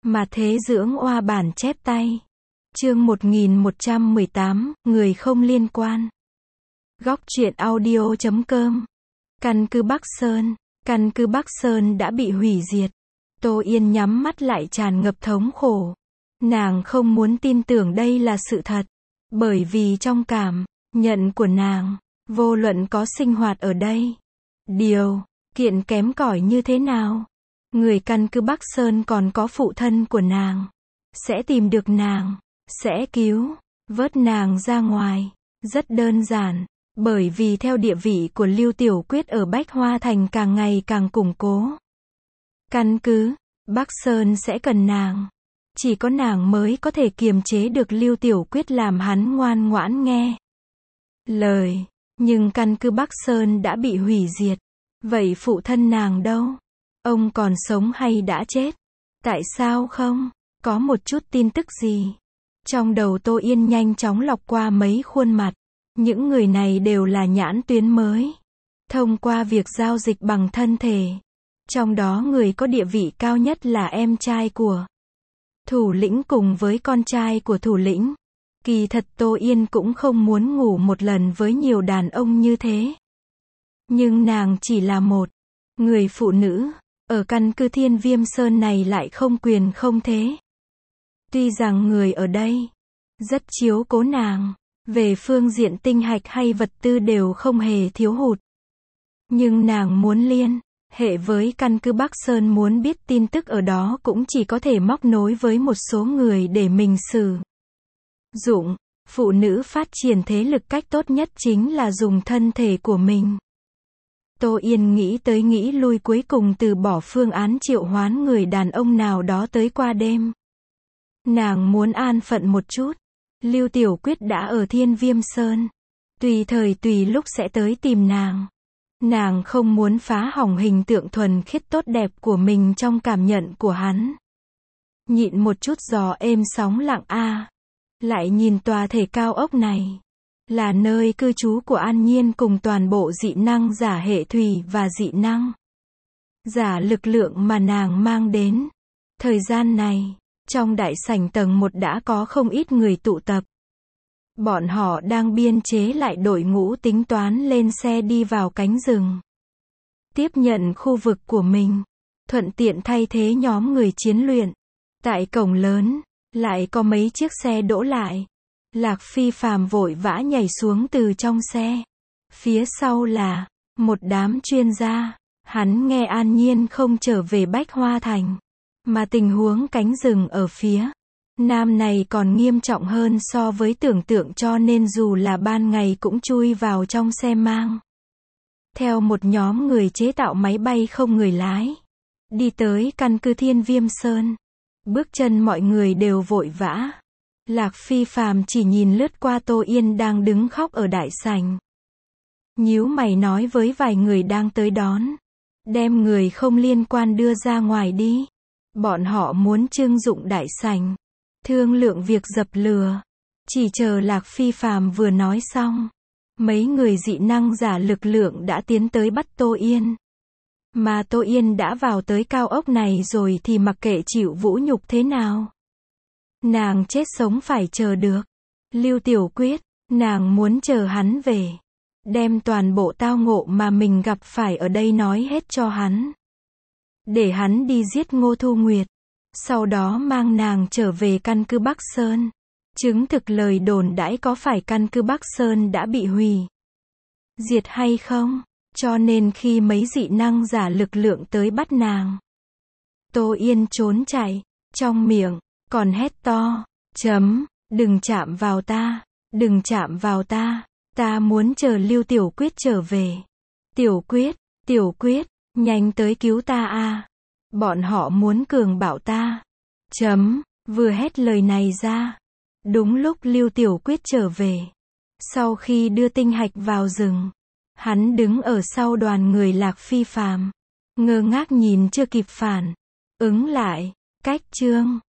Mà thế dưỡng oa bản chép tay. Chương 1118, người không liên quan. Góc truyện audio.com. Căn cứ Bắc Sơn. Căn cứ Bắc Sơn đã bị hủy diệt. Tô Yên nhắm mắt lại tràn ngập thống khổ. Nàng không muốn tin tưởng đây là sự thật. Bởi vì trong cảm nhận của nàng, vô luận có sinh hoạt ở đây, điều kiện kém cỏi như thế nào, người căn cứ Bắc Sơn còn có phụ thân của nàng, sẽ tìm được nàng, sẽ cứu vớt nàng ra ngoài. Rất đơn giản, bởi vì theo địa vị của Lưu Tiểu Quyết ở Bách Hoa Thành càng ngày càng củng cố. Căn cứ Bắc Sơn sẽ cần nàng. Chỉ có nàng mới có thể kiềm chế được Lưu Tiểu Quyết làm hắn ngoan ngoãn nghe lời. Nhưng căn cứ Bắc Sơn đã bị hủy diệt. Vậy phụ thân nàng đâu? Ông còn sống hay đã chết? Tại sao không có một chút tin tức gì? Trong đầu Tô Yên nhanh chóng lọc qua mấy khuôn mặt. Những người này đều là nhãn tuyến mới. Thông qua việc giao dịch bằng thân thể. Trong đó người có địa vị cao nhất là em trai của thủ lĩnh cùng với con trai của thủ lĩnh. Kỳ thật Tô Yên cũng không muốn ngủ một lần với nhiều đàn ông như thế. Nhưng nàng chỉ là một người phụ nữ, ở căn cứ Thiên Viêm Sơn này lại không quyền không thế. Tuy rằng người ở đây rất chiếu cố nàng, về phương diện tinh hạch hay vật tư đều không hề thiếu hụt. Nhưng nàng muốn liên hệ với căn cứ Bắc Sơn, muốn biết tin tức ở đó cũng chỉ có thể móc nối với một số người để mình sử dụng. Phụ nữ phát triển thế lực cách tốt nhất chính là dùng thân thể của mình. Tô Yên nghĩ tới nghĩ lui cuối cùng từ bỏ phương án triệu hoán người đàn ông nào đó tới qua đêm. Nàng muốn an phận một chút. Lưu Tiểu Quyết đã ở Thiên Viêm Sơn. Tùy thời tùy lúc sẽ tới tìm nàng. Nàng không muốn phá hỏng hình tượng thuần khiết tốt đẹp của mình trong cảm nhận của hắn. Nhịn một chút gió êm sóng lặng lại nhìn tòa thể cao ốc này. Là nơi cư trú của An Nhiên cùng toàn bộ dị năng giả hệ thủy và dị năng giả lực lượng mà nàng mang đến. Thời gian này, trong đại sảnh tầng 1 đã có không ít người tụ tập. Bọn họ đang biên chế lại đội ngũ tính toán lên xe đi vào cánh rừng. Tiếp nhận khu vực của mình. Thuận tiện thay thế nhóm người chiến luyện. Tại cổng lớn, lại có mấy chiếc xe đỗ lại. Lạc Phi Phàm vội vã nhảy xuống từ trong xe. Phía sau là một đám chuyên gia. Hắn nghe An Nhiên không trở về Bách Hoa Thành, mà tình huống cánh rừng ở phía nam này còn nghiêm trọng hơn so với tưởng tượng, cho nên dù là ban ngày cũng chui vào trong xe mang theo một nhóm người chế tạo máy bay không người lái. Đi tới căn cứ Thiên Viêm Sơn. Bước chân mọi người đều vội vã. Lạc Phi Phàm chỉ nhìn lướt qua Tô Yên đang đứng khóc ở đại sảnh. Nhíu mày nói với vài người đang tới đón. Đem người không liên quan đưa ra ngoài đi. Bọn họ muốn trưng dụng đại sảnh. Thương lượng việc dập lửa. Chỉ chờ Lạc Phi Phàm vừa nói xong. Mấy người dị năng giả lực lượng đã tiến tới bắt Tô Yên. Mà Tô Yên đã vào tới cao ốc này rồi thì mặc kệ chịu vũ nhục thế nào. Nàng chết sống phải chờ được. Lưu Tiểu Quyết, nàng muốn chờ hắn về. Đem toàn bộ tao ngộ mà mình gặp phải ở đây nói hết cho hắn. Để hắn đi giết Ngô Thu Nguyệt. Sau đó mang nàng trở về căn cứ Bắc Sơn. Chứng thực lời đồn đãi có phải căn cứ Bắc Sơn đã bị hủy diệt hay không. Cho nên khi mấy dị năng giả lực lượng tới bắt nàng, Tô Yên trốn chạy. Trong miệng còn hét to. Đừng chạm vào ta. Đừng chạm vào ta. Ta muốn chờ Lưu Tiểu Quyết trở về. Tiểu Quyết, nhanh tới cứu ta Bọn họ muốn cường bạo ta. Vừa hét lời này ra. Đúng lúc Lưu Tiểu Quyết trở về. Sau khi đưa tinh hạch vào rừng, hắn đứng ở sau đoàn người Lạc Phi Phàm, ngơ ngác nhìn chưa kịp phản ứng lại. Cách chương